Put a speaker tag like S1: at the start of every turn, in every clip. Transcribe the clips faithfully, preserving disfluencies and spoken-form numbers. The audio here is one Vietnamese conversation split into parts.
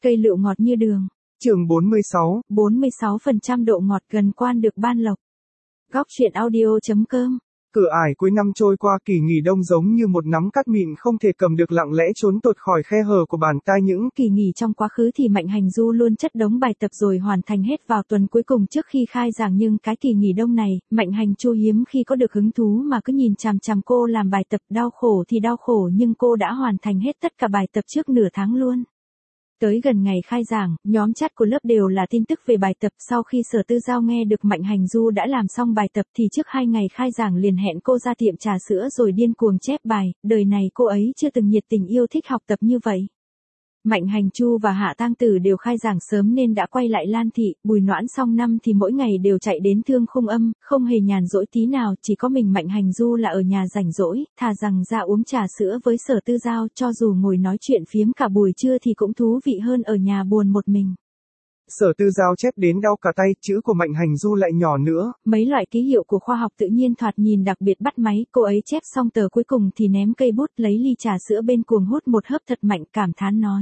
S1: Cây lựu ngọt như đường.
S2: Chương bốn mươi sáu.
S1: bốn mươi sáu phần trăm độ ngọt gần quan được ban lộc. Góc truyện audio chấm com.
S2: Cửa ải cuối năm trôi qua, kỳ nghỉ đông giống như một nắm cát mịn không thể cầm được lặng lẽ trốn tột khỏi khe hở của bàn tay những
S1: Kỳ nghỉ trong quá khứ thì Mạnh Hành Du luôn chất đống bài tập rồi hoàn thành hết vào tuần cuối cùng trước khi khai giảng, nhưng cái kỳ nghỉ đông này, Mạnh Hành Chu hiếm khi có được hứng thú mà cứ nhìn chằm chằm cô làm bài tập. Đau khổ thì đau khổ nhưng cô đã hoàn thành hết tất cả bài tập trước nửa tháng luôn. Tới gần ngày khai giảng, nhóm chat của lớp đều là tin tức về bài tập. Sau khi Sở Tư Giao nghe được Mạnh Hành Du đã làm xong bài tập thì trước hai ngày khai giảng liền hẹn cô ra tiệm trà sữa rồi điên cuồng chép bài. Đời này cô ấy chưa từng nhiệt tình yêu thích học tập như vậy. Mạnh Hành Chu và Hạ Tang Tử đều khai giảng sớm nên đã quay lại Lan Thị. Bùi Noãn xong năm thì mỗi ngày đều chạy đến Thương Khung Âm, không hề nhàn rỗi tí nào. Chỉ có mình Mạnh Hành Du là ở nhà rảnh rỗi, thà rằng ra uống trà sữa với Sở Tư Giao, cho dù ngồi nói chuyện phiếm cả buổi trưa thì cũng thú vị hơn ở nhà buồn một mình.
S2: Sở Tư Giao chép đến đau cả tay, chữ của Mạnh Hành Du lại nhỏ nữa.
S1: Mấy loại ký hiệu của khoa học tự nhiên thoạt nhìn đặc biệt bắt máy. Cô ấy chép xong tờ cuối cùng thì ném cây bút lấy ly trà sữa bên cuồng hút một hớp thật mạnh, cảm thán nói: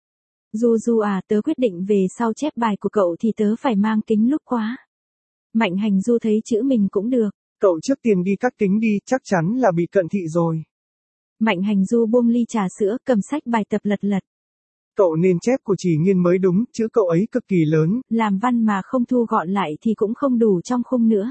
S1: Du Du à, tớ quyết định về sau chép bài của cậu thì tớ phải mang kính lúp quá. Mạnh Hành Du thấy chữ mình cũng được.
S2: Cậu trước tiên đi cắt kính đi, chắc chắn là bị cận thị rồi.
S1: Mạnh Hành Du buông ly trà sữa, cầm sách bài tập lật lật.
S2: Cậu nên chép của Chỉ Nghiên mới đúng, chữ cậu ấy cực kỳ lớn.
S1: Làm văn mà không thu gọn lại thì cũng không đủ trong khung nữa.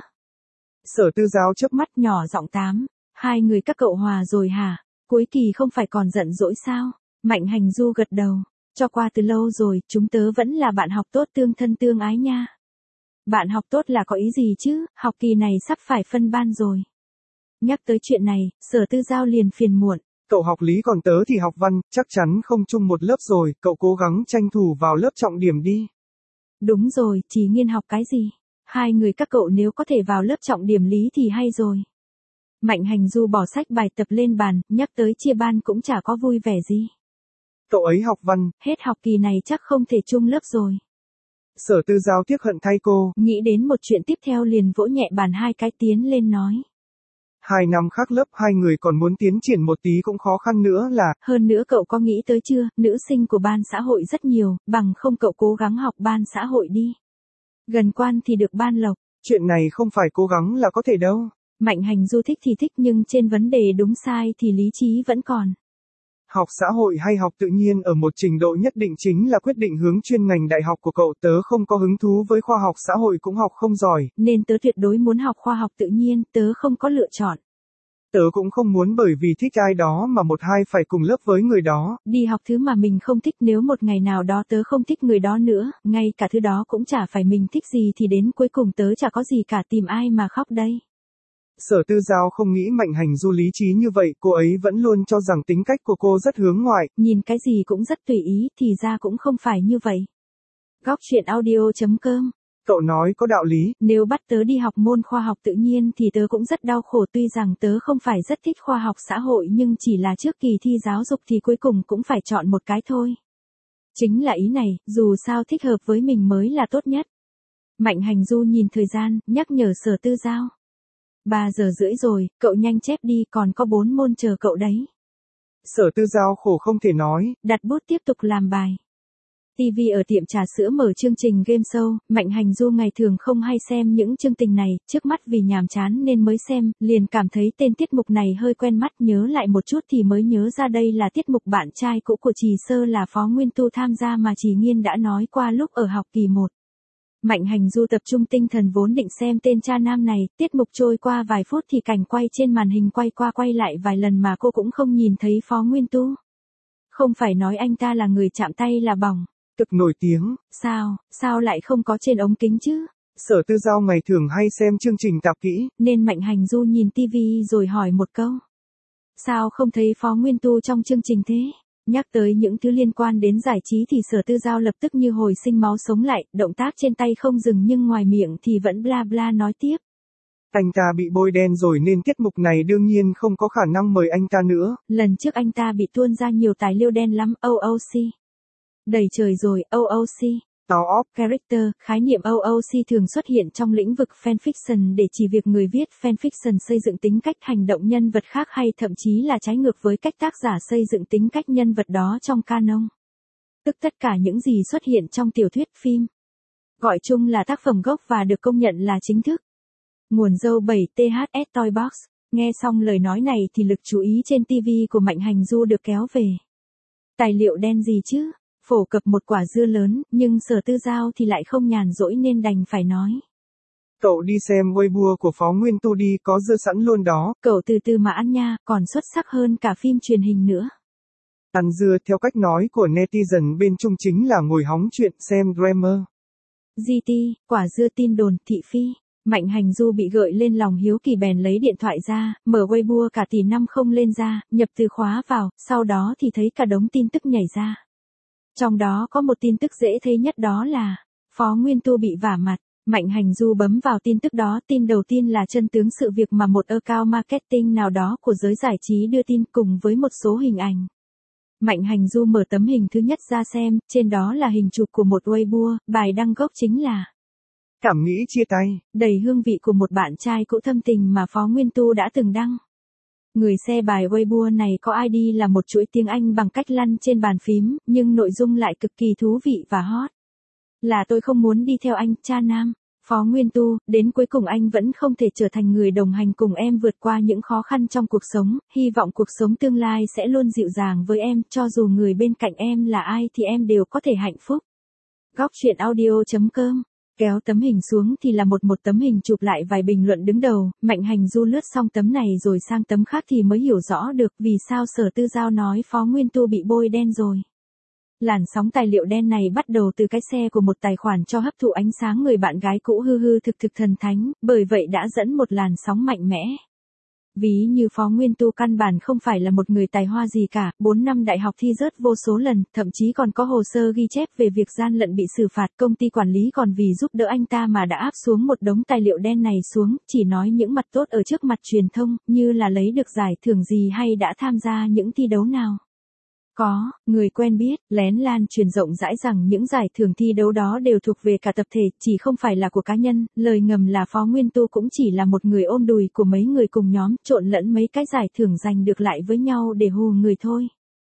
S2: Sở Tư Giao chớp mắt
S1: nhỏ giọng tám. Hai người các cậu hòa rồi hả? Cuối kỳ không phải còn giận dỗi sao? Mạnh Hành Du gật đầu. Cho qua từ lâu rồi, chúng tớ vẫn là bạn học tốt tương thân tương ái nha. Bạn học tốt là có ý gì chứ, học kỳ này sắp phải phân ban rồi. Nhắc tới chuyện này, Sở Tư Giao liền phiền muộn.
S2: Cậu học lý còn tớ thì học văn, chắc chắn không chung một lớp rồi, cậu cố gắng tranh thủ vào lớp trọng điểm đi.
S1: Đúng rồi, Chỉ Nghiên học cái gì? Hai người các cậu nếu có thể vào lớp trọng điểm lý thì hay rồi. Mạnh Hành Du bỏ sách bài tập lên bàn, nhắc tới chia ban cũng chả có vui vẻ gì.
S2: Cậu ấy học văn,
S1: hết học kỳ này chắc không thể chung lớp rồi.
S2: Sở Tư Giao tiếc hận thay cô.
S1: Nghĩ đến một chuyện tiếp theo liền vỗ nhẹ bàn hai cái tiến lên nói:
S2: Hai năm khác lớp hai người còn muốn tiến triển một tí cũng khó khăn nữa là.
S1: Hơn nữa cậu có nghĩ tới chưa, nữ sinh của ban xã hội rất nhiều, bằng không cậu cố gắng học ban xã hội đi. Gần quan thì được ban lộc.
S2: Chuyện này không phải cố gắng là có thể đâu.
S1: Mạnh Hành Du thích thì thích nhưng trên vấn đề đúng sai thì lý trí vẫn còn.
S2: Học xã hội hay học tự nhiên ở một trình độ nhất định chính là quyết định hướng chuyên ngành đại học của cậu. Tớ không có hứng thú với khoa học xã hội cũng học không giỏi.
S1: Nên tớ tuyệt đối muốn học khoa học tự nhiên, tớ không có lựa chọn.
S2: Tớ cũng không muốn bởi vì thích ai đó mà một hai phải cùng lớp với người đó.
S1: Đi học thứ mà mình không thích, nếu một ngày nào đó tớ không thích người đó nữa, ngay cả thứ đó cũng chả phải mình thích gì thì đến cuối cùng tớ chả có gì cả, tìm ai mà khóc đây.
S2: Sở Tư Giao không nghĩ Mạnh Hành Du lý trí như vậy, cô ấy vẫn luôn cho rằng tính cách của cô rất hướng ngoại.
S1: Nhìn cái gì cũng rất tùy ý, thì ra cũng không phải như vậy. Góc truyện audio chấm com.
S2: Cậu nói có đạo lý.
S1: Nếu bắt tớ đi học môn khoa học tự nhiên thì tớ cũng rất đau khổ, tuy rằng tớ không phải rất thích khoa học xã hội nhưng chỉ là trước kỳ thi giáo dục thì cuối cùng cũng phải chọn một cái thôi. Chính là ý này, dù sao thích hợp với mình mới là tốt nhất. Mạnh Hành Du nhìn thời gian, nhắc nhở Sở Tư Giao. ba giờ rưỡi rồi, cậu nhanh chép đi, còn có bốn môn chờ cậu đấy.
S2: Sở Tư Giao khổ không thể nói.
S1: Đặt bút tiếp tục làm bài. ti vi ở tiệm trà sữa mở chương trình game show. Mạnh Hành Du ngày thường không hay xem những chương trình này, trước mắt vì nhàm chán nên mới xem, liền cảm thấy tên tiết mục này hơi quen mắt, nhớ lại một chút thì mới nhớ ra đây là tiết mục bạn trai cũ của Trì Sơ là Phó Nguyên Tu tham gia mà Trì Nghiên đã nói qua lúc ở học kỳ một. Mạnh Hành Du tập trung tinh thần vốn định xem tên cha nam này, tiết mục trôi qua vài phút thì cảnh quay trên màn hình quay qua quay lại vài lần mà cô cũng không nhìn thấy Phó Nguyên Tu. Không phải nói anh ta là người chạm tay là bỏng.
S2: Cực nổi tiếng.
S1: Sao, sao lại không có trên ống kính chứ?
S2: Sở Tư Giao ngày thường hay xem chương trình tạp kỹ.
S1: Nên Mạnh Hành Du nhìn tivi rồi hỏi một câu. Sao không thấy Phó Nguyên Tu trong chương trình thế? Nhắc tới những thứ liên quan đến giải trí thì Sở Tư Giao lập tức như hồi sinh máu sống lại, động tác trên tay không dừng nhưng ngoài miệng thì vẫn bla bla nói tiếp.
S2: Anh ta bị bôi đen rồi nên tiết mục này đương nhiên không có khả năng mời anh ta nữa.
S1: Lần trước anh ta bị tuôn ra nhiều tài liệu đen lắm, o o xê. Đầy trời rồi, o o xê.
S2: Out of
S1: character, khái niệm o o xê thường xuất hiện trong lĩnh vực fanfiction để chỉ việc người viết fanfiction xây dựng tính cách hành động nhân vật khác hay thậm chí là trái ngược với cách tác giả xây dựng tính cách nhân vật đó trong canon. tức tất cả những gì xuất hiện trong tiểu thuyết phim. Gọi chung là tác phẩm gốc và được công nhận là chính thức. Nguồn dâu bảy T H S Toybox. Nghe xong lời nói này thì lực chú ý trên ti vi của Mạnh Hành Du được kéo về. Tài liệu đen gì chứ? Phổ cập một quả dưa lớn, nhưng Sở Tư Giao thì lại không nhàn rỗi nên đành phải nói.
S2: Cậu đi xem Weibo của Phó Nguyên Tu đi, có dưa sẵn luôn đó.
S1: Cậu từ từ mà ăn nha, còn xuất sắc hơn cả phim truyền hình nữa.
S2: Ăn dưa theo cách nói của netizen bên Trung chính là ngồi hóng chuyện xem drama.
S1: giê tê, quả dưa tin đồn, thị phi. Mạnh Hành Du bị gợi lên lòng hiếu kỳ bèn lấy điện thoại ra, mở Weibo cả tỷ năm không lên ra, nhập từ khóa vào, sau đó thì thấy cả đống tin tức nhảy ra. Trong đó có một tin tức dễ thấy nhất đó là Phó Nguyên Tu bị vả mặt. Mạnh Hành Du bấm vào tin tức đó, tin đầu tiên là chân tướng sự việc mà một account marketing nào đó của giới giải trí đưa tin cùng với một số hình ảnh. Mạnh Hành Du mở tấm hình thứ nhất ra xem, trên đó là hình chụp của một Weibo, bài đăng gốc chính là
S2: Cảm nghĩ chia tay,
S1: đầy hương vị của một bạn trai cũ thâm tình mà Phó Nguyên Tu đã từng đăng. Người share bài Weibo này có i đê là một chuỗi tiếng Anh bằng cách lăn trên bàn phím, nhưng nội dung lại cực kỳ thú vị và hot. Là tôi không muốn đi theo anh, cha nam. Phó Nguyên Tu, đến cuối cùng anh vẫn không thể trở thành người đồng hành cùng em vượt qua những khó khăn trong cuộc sống, hy vọng cuộc sống tương lai sẽ luôn dịu dàng với em, cho dù người bên cạnh em là ai thì em đều có thể hạnh phúc. Góc chuyện audio chấm com. Kéo tấm hình xuống thì là một một tấm hình chụp lại vài bình luận đứng đầu, Mạnh Hành Du lướt xong tấm này rồi sang tấm khác thì mới hiểu rõ được vì sao Sở Tư Giao nói Phó Nguyên Tu bị bôi đen rồi. Làn sóng tài liệu đen này bắt đầu từ cái xe của một tài khoản cho hấp thụ ánh sáng người bạn gái cũ hư hư thực thực thần thánh, bởi vậy đã dẫn một làn sóng mạnh mẽ. Ví như Phó Nguyên Tu căn bản không phải là một người tài hoa gì cả, bốn năm đại học thi rớt vô số lần, thậm chí còn có hồ sơ ghi chép về việc gian lận bị xử phạt, công ty quản lý còn vì giúp đỡ anh ta mà đã áp xuống một đống tài liệu đen này xuống, chỉ nói những mặt tốt ở trước mặt truyền thông, như là lấy được giải thưởng gì hay đã tham gia những thi đấu nào. Có, người quen biết, lén lan truyền rộng rãi rằng những giải thưởng thi đấu đó đều thuộc về cả tập thể, chỉ không phải là của cá nhân, lời ngầm là Phó Nguyên Tu cũng chỉ là một người ôm đùi của mấy người cùng nhóm, trộn lẫn mấy cái giải thưởng giành được lại với nhau để hù người thôi.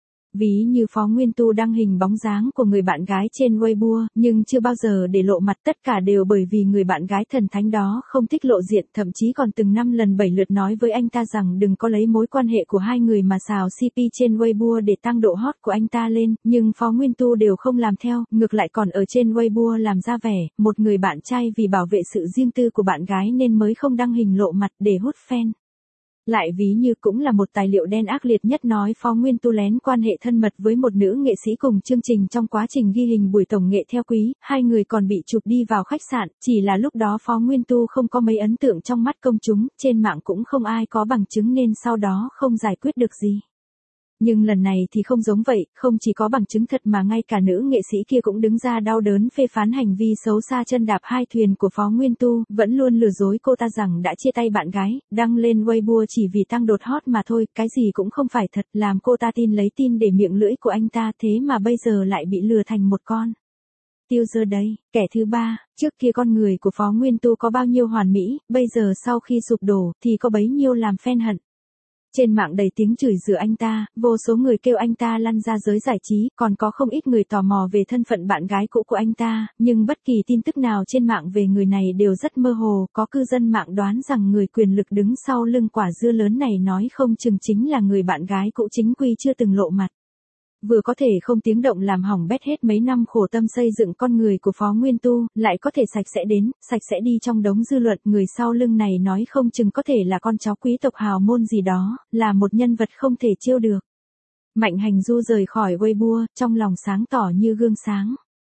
S1: Ví như Phó Nguyên Tu đăng hình bóng dáng của người bạn gái trên Weibo, nhưng chưa bao giờ để lộ mặt, tất cả đều bởi vì người bạn gái thần thánh đó không thích lộ diện, thậm chí còn từng năm lần bảy lượt nói với anh ta rằng đừng có lấy mối quan hệ của hai người mà xào xê pê trên Weibo để tăng độ hot của anh ta lên, nhưng Phó Nguyên Tu đều không làm theo, ngược lại còn ở trên Weibo làm ra vẻ, một người bạn trai vì bảo vệ sự riêng tư của bạn gái nên mới không đăng hình lộ mặt để hút fan. Lại ví như cũng là một tài liệu đen ác liệt nhất nói Phó Nguyên Tu lén quan hệ thân mật với một nữ nghệ sĩ cùng chương trình trong quá trình ghi hình buổi tổng nghệ theo quý, hai người còn bị chụp đi vào khách sạn, chỉ là lúc đó Phó Nguyên Tu không có mấy ấn tượng trong mắt công chúng, trên mạng cũng không ai có bằng chứng nên sau đó không giải quyết được gì. Nhưng lần này thì không giống vậy, không chỉ có bằng chứng thật mà ngay cả nữ nghệ sĩ kia cũng đứng ra đau đớn phê phán hành vi xấu xa chân đạp hai thuyền của Phó Nguyên Tu, vẫn luôn lừa dối cô ta rằng đã chia tay bạn gái, đăng lên Weibo chỉ vì tăng đột hot mà thôi, cái gì cũng không phải thật, làm cô ta tin lấy tin để miệng lưỡi của anh ta, thế mà bây giờ lại bị lừa thành một con tiêu giờ đây. Kẻ thứ ba, trước kia con người của Phó Nguyên Tu có bao nhiêu hoàn mỹ, bây giờ sau khi sụp đổ thì có bấy nhiêu làm fan hận. Trên mạng đầy tiếng chửi rủa anh ta, vô số người kêu anh ta lăn ra giới giải trí, còn có không ít người tò mò về thân phận bạn gái cũ của anh ta, nhưng bất kỳ tin tức nào trên mạng về người này đều rất mơ hồ, có cư dân mạng đoán rằng người quyền lực đứng sau lưng quả dưa lớn này nói không chừng chính là người bạn gái cũ chính quy chưa từng lộ mặt. Vừa có thể không tiếng động làm hỏng bét hết mấy năm khổ tâm xây dựng con người của Phó Nguyên Tu, lại có thể sạch sẽ đến, sạch sẽ đi trong đống dư luận, người sau lưng này nói không chừng có thể là con cháu quý tộc hào môn gì đó, là một nhân vật không thể chiêu được. Mạnh Hành Du rời khỏi Weibo, trong lòng sáng tỏ như gương sáng.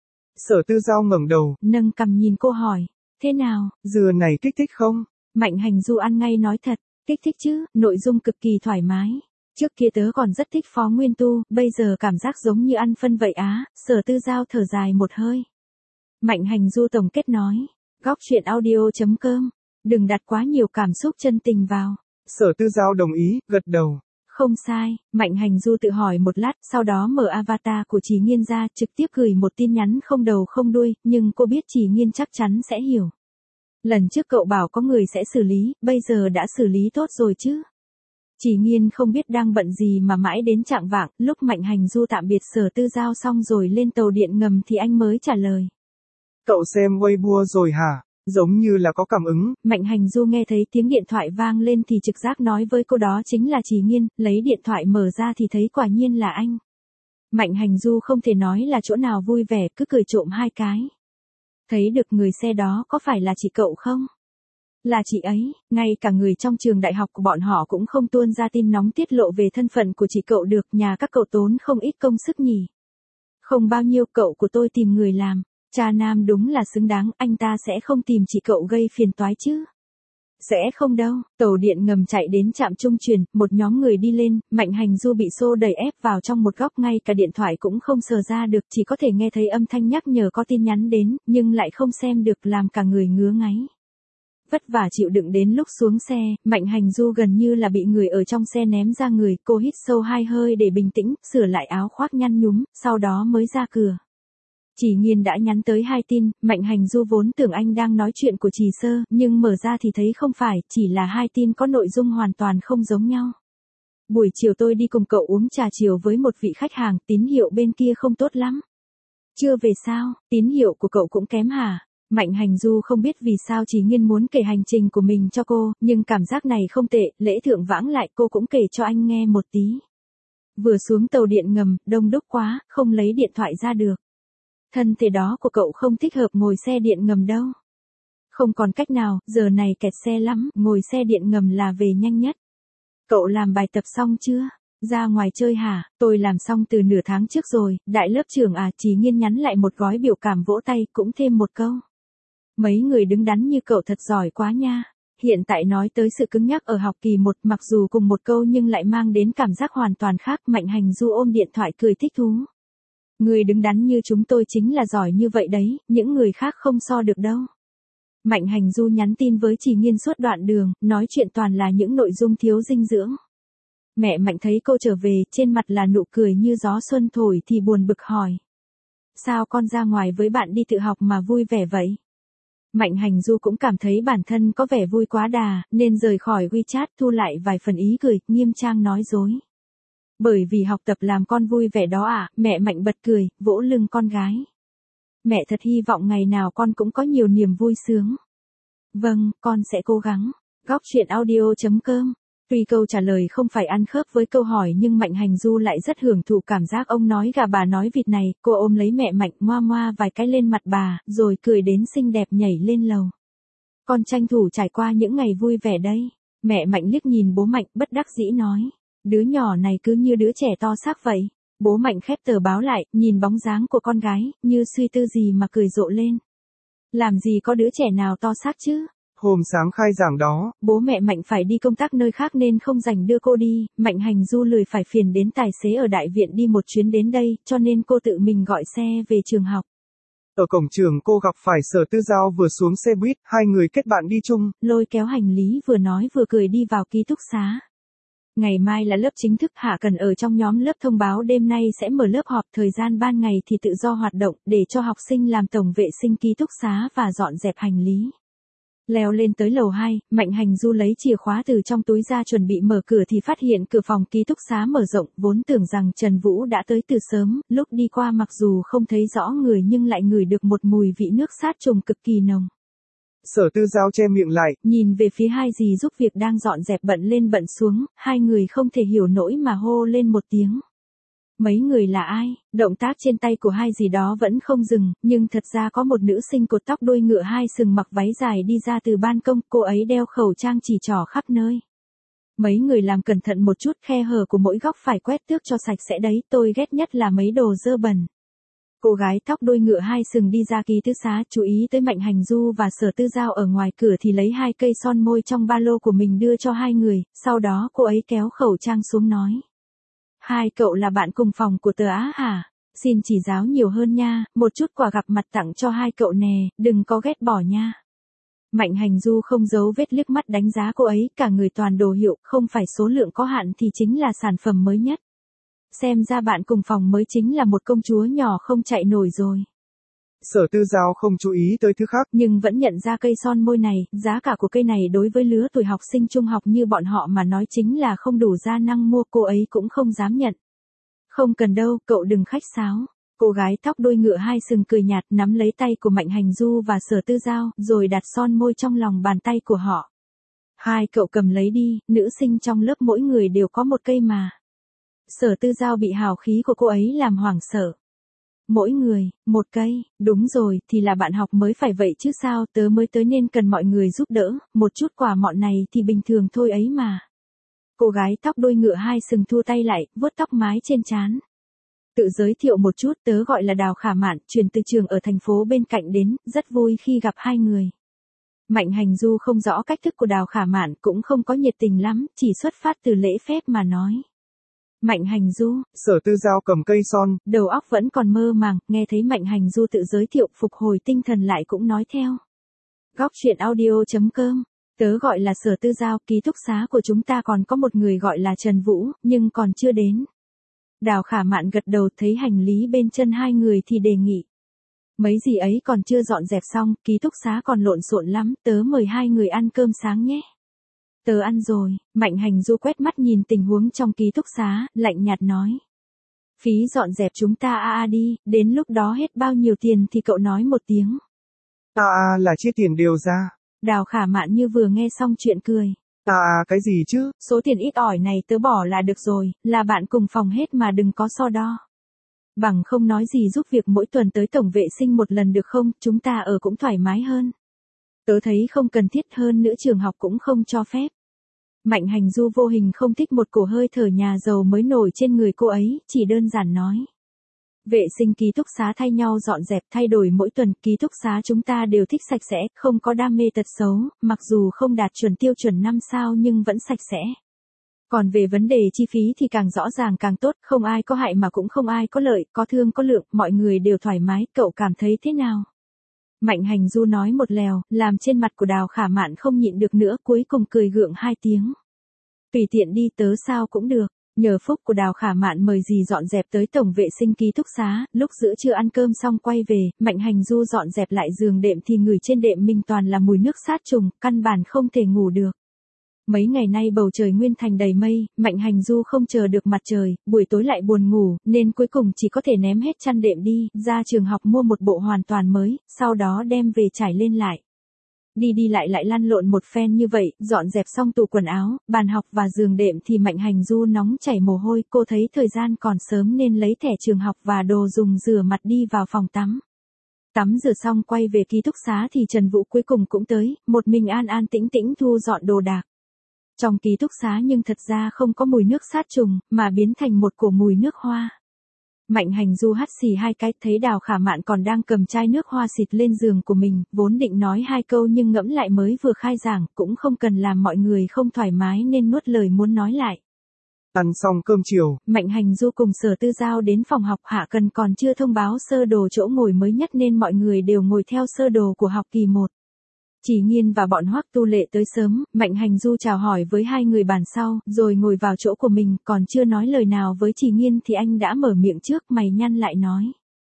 S2: Sở Tư Giao ngẩng đầu,
S1: nâng cằm nhìn cô hỏi, thế nào,
S2: dừa này kích thích không?
S1: Mạnh Hành Du ăn ngay nói thật, kích thích chứ, nội dung cực kỳ thoải mái. Trước kia tớ còn rất thích Phó Nguyên Tu, bây giờ cảm giác giống như ăn phân vậy á, Sở Tư Giao thở dài một hơi. Mạnh Hành Du tổng kết nói, góc chuyện audio chấm com, đừng đặt quá nhiều cảm xúc chân tình vào.
S2: Sở Tư Giao đồng ý, gật đầu.
S1: Không sai, Mạnh Hành Du tự hỏi một lát, sau đó mở avatar của Trì Nghiên ra, trực tiếp gửi một tin nhắn không đầu không đuôi, nhưng cô biết Trì Nghiên chắc chắn sẽ hiểu. Lần trước cậu bảo có người sẽ xử lý, bây giờ đã xử lý tốt rồi chứ. Chỉ Nghiên không biết đang bận gì mà mãi đến chạng vạng, lúc Mạnh Hành Du tạm biệt Sở Tư Giao xong rồi lên tàu điện ngầm thì anh mới trả lời.
S2: Cậu xem Weibo rồi hả? Giống như là có cảm ứng.
S1: Mạnh Hành Du nghe thấy tiếng điện thoại vang lên thì trực giác nói với cô đó chính là Chỉ Nghiên, lấy điện thoại mở ra thì thấy quả nhiên là anh. Mạnh Hành Du không thể nói là chỗ nào vui vẻ, cứ cười trộm hai cái. Thấy được người xe đó có phải là chị cậu không? Là chị ấy, ngay cả người trong trường đại học của bọn họ cũng không tuôn ra tin nóng tiết lộ về thân phận của chị cậu được, nhà các cậu tốn không ít công sức nhỉ. Không bao nhiêu, cậu của tôi tìm người làm, cha nam đúng là xứng đáng, anh ta sẽ không tìm chị cậu gây phiền toái chứ. Sẽ không đâu. Tàu điện ngầm chạy đến trạm trung chuyển, một nhóm người đi lên, Mạnh Hành Du bị xô đẩy ép vào trong một góc, ngay cả điện thoại cũng không sờ ra được, chỉ có thể nghe thấy âm thanh nhắc nhở có tin nhắn đến, nhưng lại không xem được, làm cả người ngứa ngáy. Vất vả chịu đựng đến lúc xuống xe, Mạnh Hành Du gần như là bị người ở trong xe ném ra người, cô hít sâu hai hơi để bình tĩnh, sửa lại áo khoác nhăn nhúm, sau đó mới ra cửa. Chỉ Nghiên đã nhắn tới hai tin, Mạnh Hành Du vốn tưởng anh đang nói chuyện của Trì Sơ, nhưng mở ra thì thấy không phải, chỉ là hai tin có nội dung hoàn toàn không giống nhau. Buổi chiều tôi đi cùng cậu uống trà chiều với một vị khách hàng, tín hiệu bên kia không tốt lắm. Chưa về sao, tín hiệu của cậu cũng kém hả? Mạnh Hành Du không biết vì sao Chỉ Nghiên muốn kể hành trình của mình cho cô, nhưng cảm giác này không tệ, lễ thượng vãng lại cô cũng kể cho anh nghe một tí. Vừa xuống tàu điện ngầm, đông đúc quá, không lấy điện thoại ra được. Thân thể đó của cậu không thích hợp ngồi xe điện ngầm đâu. Không còn cách nào, giờ này kẹt xe lắm, ngồi xe điện ngầm là về nhanh nhất. Cậu làm bài tập xong chưa? Ra ngoài chơi hả? Tôi làm xong từ nửa tháng trước rồi, đại lớp trưởng à, Chỉ Nghiên nhắn lại một gói biểu cảm vỗ tay, cũng thêm một câu. Mấy người đứng đắn như cậu thật giỏi quá nha. Hiện tại nói tới sự cứng nhắc ở học kỳ một, mặc dù cùng một câu nhưng lại mang đến cảm giác hoàn toàn khác. Mạnh Hành Du ôm điện thoại cười thích thú. Người đứng đắn như chúng tôi chính là giỏi như vậy đấy, những người khác không so được đâu. Mạnh Hành Du nhắn tin với Chỉ Nghiên suốt đoạn đường, nói chuyện toàn là những nội dung thiếu dinh dưỡng. Mẹ Mạnh thấy cô trở về, trên mặt là nụ cười như gió xuân thổi thì buồn bực hỏi. Sao con ra ngoài với bạn đi tự học mà vui vẻ vậy? Mạnh Hành Du cũng cảm thấy bản thân có vẻ vui quá đà, nên rời khỏi WeChat, thu lại vài phần ý cười, nghiêm trang nói dối. Bởi vì học tập làm con vui vẻ đó à, mẹ Mạnh bật cười, vỗ lưng con gái. Mẹ thật hy vọng ngày nào con cũng có nhiều niềm vui sướng. Vâng, con sẽ cố gắng. Góc truyện audio chấm com. Tuy câu trả lời không phải ăn khớp với câu hỏi nhưng Mạnh Hành Du lại rất hưởng thụ cảm giác ông nói gà bà nói vịt này, cô ôm lấy mẹ Mạnh ngoa ngoa vài cái lên mặt bà, rồi cười đến xinh đẹp nhảy lên lầu. Con tranh thủ trải qua những ngày vui vẻ đây. Mẹ Mạnh liếc nhìn bố Mạnh bất đắc dĩ nói. Đứa nhỏ này cứ như đứa trẻ to xác vậy. Bố Mạnh khép tờ báo lại, nhìn bóng dáng của con gái, như suy tư gì mà cười rộ lên. Làm gì có đứa trẻ nào to xác chứ?
S2: Hôm sáng khai giảng đó,
S1: bố mẹ Mạnh phải đi công tác nơi khác nên không rảnh đưa cô đi, Mạnh Hành Du lười phải phiền đến tài xế ở đại viện đi một chuyến đến đây, cho nên cô tự mình gọi xe về trường học.
S2: Ở cổng trường cô gặp phải Sở Tư Giao vừa xuống xe buýt, hai người kết bạn đi chung.
S1: Lôi kéo hành lý vừa nói vừa cười đi vào ký túc xá. Ngày mai là lớp chính thức, Hạ Cần ở trong nhóm lớp thông báo đêm nay sẽ mở lớp họp, thời gian ban ngày thì tự do hoạt động, để cho học sinh làm tổng vệ sinh ký túc xá và dọn dẹp hành lý. Leo lên tới lầu hai, Mạnh Hành Du lấy chìa khóa từ trong túi ra chuẩn bị mở cửa thì phát hiện cửa phòng ký túc xá mở rộng, vốn tưởng rằng Trần Vũ đã tới từ sớm, lúc đi qua mặc dù không thấy rõ người nhưng lại ngửi được một mùi vị nước sát trùng cực kỳ nồng.
S2: Sở Tư Giao che miệng lại,
S1: nhìn về phía hai dì giúp việc đang dọn dẹp bận lên bận xuống, hai người không thể hiểu nổi mà hô lên một tiếng. Mấy người là ai? Động tác trên tay của hai dì đó vẫn không dừng, nhưng thật ra có một nữ sinh cột tóc đuôi ngựa hai sừng mặc váy dài đi ra từ ban công, cô ấy đeo khẩu trang chỉ trỏ khắp nơi. Mấy người làm cẩn thận một chút, khe hở của mỗi góc phải quét tước cho sạch sẽ đấy, tôi ghét nhất là mấy đồ dơ bẩn. Cô gái tóc đuôi ngựa hai sừng đi ra ký túc xá, chú ý tới Mạnh Hành Du và Sở Tư Giao ở ngoài cửa thì lấy hai cây son môi trong ba lô của mình đưa cho hai người, sau đó cô ấy kéo khẩu trang xuống nói. Hai cậu là bạn cùng phòng của tớ á hả? Xin chỉ giáo nhiều hơn nha, một chút quà gặp mặt tặng cho hai cậu nè, đừng có ghét bỏ nha. Mạnh Hành Du không giấu vết liếc mắt đánh giá cô ấy, cả người toàn đồ hiệu, không phải số lượng có hạn thì chính là sản phẩm mới nhất. Xem ra bạn cùng phòng mới chính là một công chúa nhỏ không chạy nổi rồi.
S2: Sở Tư Giao không chú ý tới thứ khác,
S1: nhưng vẫn nhận ra cây son môi này, giá cả của cây này đối với lứa tuổi học sinh trung học như bọn họ mà nói chính là không đủ gia năng mua, cô ấy cũng không dám nhận. Không cần đâu, cậu đừng khách sáo. Cô gái tóc đuôi ngựa hai sừng cười nhạt nắm lấy tay của Mạnh Hành Du và Sở Tư Giao, rồi đặt son môi trong lòng bàn tay của họ. Hai cậu cầm lấy đi, nữ sinh trong lớp mỗi người đều có một cây mà. Sở Tư Giao bị hào khí của cô ấy làm hoảng sợ. Mỗi người, một cây, đúng rồi, thì là bạn học mới phải vậy chứ sao, tớ mới tới nên cần mọi người giúp đỡ, một chút quà mọn này thì bình thường thôi ấy mà. Cô gái tóc đuôi ngựa hai sừng thua tay lại, vuốt tóc mái trên trán. Tự giới thiệu một chút, tớ gọi là Đào Khả Mạn, truyền từ trường ở thành phố bên cạnh đến, rất vui khi gặp hai người. Mạnh Hành Du không rõ cách thức của Đào Khả Mạn, cũng không có nhiệt tình lắm, chỉ xuất phát từ lễ phép mà nói. Mạnh Hành Du,
S2: Sở Tư Giao cầm cây son,
S1: đầu óc vẫn còn mơ màng, nghe thấy Mạnh Hành Du tự giới thiệu phục hồi tinh thần lại cũng nói theo. Góc truyện audio chấm com, tớ gọi là Sở Tư Giao, ký túc xá của chúng ta còn có một người gọi là Trần Vũ, nhưng còn chưa đến. Đào Khả Mạn gật đầu thấy hành lý bên chân hai người thì đề nghị. Mấy gì ấy còn chưa dọn dẹp xong, ký túc xá còn lộn xộn lắm, tớ mời hai người ăn cơm sáng nhé. Tớ ăn rồi, Mạnh Hành Du quét mắt nhìn tình huống trong ký túc xá, lạnh nhạt nói. Phí dọn dẹp chúng ta a a đi, đến lúc đó hết bao nhiêu tiền thì cậu nói một tiếng.
S2: À à là chia tiền đều ra.
S1: Đào Khả Mạn như vừa nghe xong chuyện cười.
S2: À à cái gì chứ?
S1: Số tiền ít ỏi này tớ bỏ là được rồi, là bạn cùng phòng hết mà đừng có so đo. Bằng không nói gì giúp việc mỗi tuần tới tổng vệ sinh một lần được không, chúng ta ở cũng thoải mái hơn. Tớ thấy không cần thiết, hơn nữa trường học cũng không cho phép. Mạnh Hành Du vô hình không thích một cổ hơi thở nhà giàu mới nổi trên người cô ấy, chỉ đơn giản nói. Vệ sinh ký túc xá thay nhau dọn dẹp thay đổi mỗi tuần, ký túc xá chúng ta đều thích sạch sẽ, không có đam mê tật xấu, mặc dù không đạt chuẩn tiêu chuẩn năm sao nhưng vẫn sạch sẽ. Còn về vấn đề chi phí thì càng rõ ràng càng tốt, không ai có hại mà cũng không ai có lợi, có thương có lượng, mọi người đều thoải mái, cậu cảm thấy thế nào? Mạnh Hành Du nói một lèo, làm trên mặt của Đào Khả Mạn không nhịn được nữa, cuối cùng cười gượng hai tiếng. Tùy tiện đi, tớ sao cũng được. Nhờ phúc của Đào Khả Mạn mời dì dọn dẹp tới tổng vệ sinh ký túc xá, lúc giữa trưa ăn cơm xong quay về, Mạnh Hành Du dọn dẹp lại giường đệm thì ngửi trên đệm mình toàn là mùi nước sát trùng, căn bản không thể ngủ được. Mấy ngày nay bầu trời nguyên thành đầy mây, Mạnh Hành Du không chờ được mặt trời, buổi tối lại buồn ngủ, nên cuối cùng chỉ có thể ném hết chăn đệm đi, ra trường học mua một bộ hoàn toàn mới, sau đó đem về trải lên lại. Đi đi lại lại lăn lộn một phen như vậy, dọn dẹp xong tủ quần áo, bàn học và giường đệm thì Mạnh Hành Du nóng chảy mồ hôi, cô thấy thời gian còn sớm nên lấy thẻ trường học và đồ dùng rửa mặt đi vào phòng tắm. Tắm rửa xong quay về ký túc xá thì Trần Vũ cuối cùng cũng tới, một mình an an tĩnh tĩnh thu dọn đồ đạc. Trong ký túc xá nhưng thật ra không có mùi nước sát trùng, mà biến thành một cổ mùi nước hoa. Mạnh Hành Du hắt xì hai cái, thấy Đào Khả Mạn còn đang cầm chai nước hoa xịt lên giường của mình, vốn định nói hai câu nhưng ngẫm lại mới vừa khai giảng, cũng không cần làm mọi người không thoải mái nên nuốt lời muốn nói lại.
S2: Ăn xong cơm chiều,
S1: Mạnh Hành Du cùng Sở Tư Giao đến phòng học, Hạ Cần còn chưa thông báo sơ đồ chỗ ngồi mới nhất nên mọi người đều ngồi theo sơ đồ của học kỳ một. Chỉ Nghiên và bọn Hoắc Tu Lệ tới sớm, Mạnh Hành Du chào hỏi với hai người bàn sau, rồi ngồi vào chỗ của mình, còn chưa nói lời nào với Chỉ Nghiên thì anh đã mở miệng trước, mày nhăn lại nói.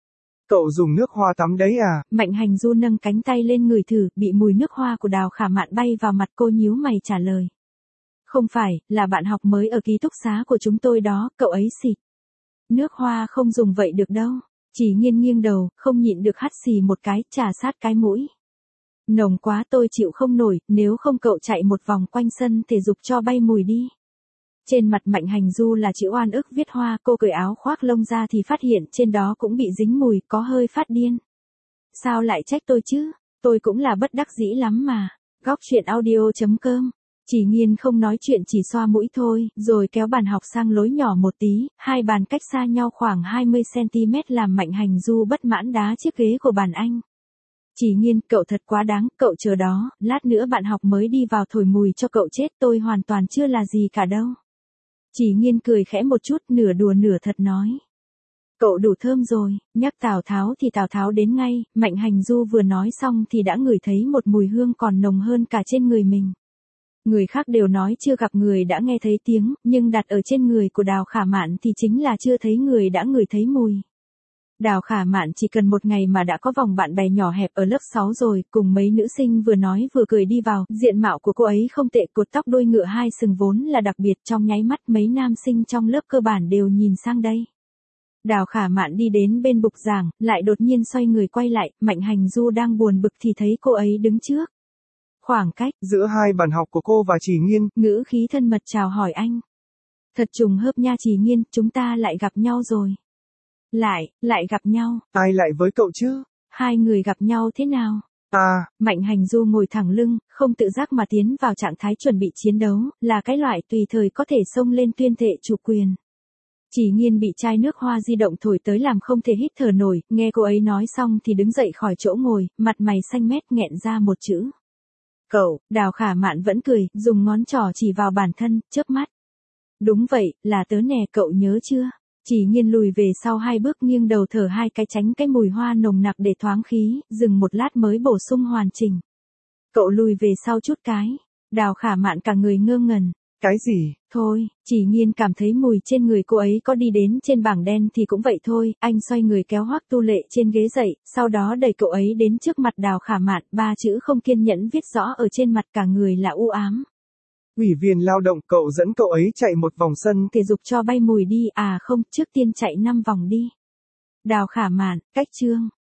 S2: Cậu dùng nước hoa tắm đấy à?
S1: Mạnh Hành Du nâng cánh tay lên ngửi thử, bị mùi nước hoa của Đào Khả Mạn bay vào mặt, cô nhíu mày trả lời. Không phải, là bạn học mới ở ký túc xá của chúng tôi đó, cậu ấy xịt. Nước hoa không dùng vậy được đâu. Chỉ Nghiên nghiêng đầu, không nhịn được hắt xì một cái, trà sát cái mũi. Nồng quá tôi chịu không nổi, nếu không cậu chạy một vòng quanh sân thể dục cho bay mùi đi. Trên mặt Mạnh Hành Du là chữ oan ức viết hoa, cô cởi áo khoác lông ra thì phát hiện trên đó cũng bị dính mùi, có hơi phát điên. Sao lại trách tôi chứ, tôi cũng là bất đắc dĩ lắm mà. Góc truyện audio chấm com. Chỉ Nghiên không nói chuyện, chỉ xoa mũi thôi, rồi kéo bàn học sang lối nhỏ một tí, hai bàn cách xa nhau khoảng hai mươi xăng ti mét làm Mạnh Hành Du bất mãn đá chiếc ghế của bàn anh. Chỉ Nghiên, cậu thật quá đáng, cậu chờ đó, lát nữa bạn học mới đi vào thổi mùi cho cậu chết, tôi hoàn toàn chưa là gì cả đâu. Chỉ Nghiên cười khẽ một chút, nửa đùa nửa thật nói. Cậu đủ thơm rồi, nhắc Tào Tháo thì Tào Tháo đến ngay, Mạnh Hành Du vừa nói xong thì đã ngửi thấy một mùi hương còn nồng hơn cả trên người mình. Người khác đều nói chưa gặp người đã nghe thấy tiếng, nhưng đặt ở trên người của Đào Khả Mạn thì chính là chưa thấy người đã ngửi thấy mùi. Đào Khả Mạn chỉ cần một ngày mà đã có vòng bạn bè nhỏ hẹp ở lớp sáu rồi, cùng mấy nữ sinh vừa nói vừa cười đi vào, diện mạo của cô ấy không tệ, cột tóc đuôi ngựa hai sừng vốn là đặc biệt, trong nháy mắt mấy nam sinh trong lớp cơ bản đều nhìn sang đây. Đào Khả Mạn đi đến bên bục giảng, lại đột nhiên xoay người quay lại, Mạnh Hành Du đang buồn bực thì thấy cô ấy đứng trước. Khoảng cách
S2: giữa hai bàn học của cô và Chỉ Nghiên,
S1: ngữ khí thân mật chào hỏi anh. Thật trùng hợp nha Chỉ Nghiên, chúng ta lại gặp nhau rồi. Lại, lại gặp nhau.
S2: Ai lại với cậu chứ?
S1: Hai người gặp nhau thế nào?
S2: À,
S1: Mạnh Hành Du ngồi thẳng lưng, không tự giác mà tiến vào trạng thái chuẩn bị chiến đấu, là cái loại tùy thời có thể xông lên tuyên thệ chủ quyền. Chỉ Nghiên bị chai nước hoa di động thổi tới làm không thể hít thở nổi, nghe cô ấy nói xong thì đứng dậy khỏi chỗ ngồi, mặt mày xanh mét nghẹn ra một chữ. Cậu, Đào Khả Mạn vẫn cười, dùng ngón trỏ chỉ vào bản thân, chớp mắt. Đúng vậy, là tớ nè, cậu nhớ chưa? Chỉ Nghiên lùi về sau hai bước nghiêng đầu thở hai cái tránh cái mùi hoa nồng nặc để thoáng khí, dừng một lát mới bổ sung hoàn chỉnh. Cậu lùi về sau chút cái. Đào Khả Mạn cả người ngơ ngẩn.
S2: Cái gì?
S1: Thôi, Chỉ Nghiên cảm thấy mùi trên người cô ấy có đi đến trên bảng đen thì cũng vậy thôi, anh xoay người kéo Hoắc Tu Lệ trên ghế dậy, sau đó đẩy cậu ấy đến trước mặt Đào Khả Mạn, ba chữ không kiên nhẫn viết rõ ở trên mặt, cả người là u ám.
S2: Ủy viên lao động, cậu dẫn cậu ấy chạy một vòng sân
S1: thể dục cho bay mùi đi, à không, trước tiên chạy năm vòng đi. Đào Khả Mạn, cách chương.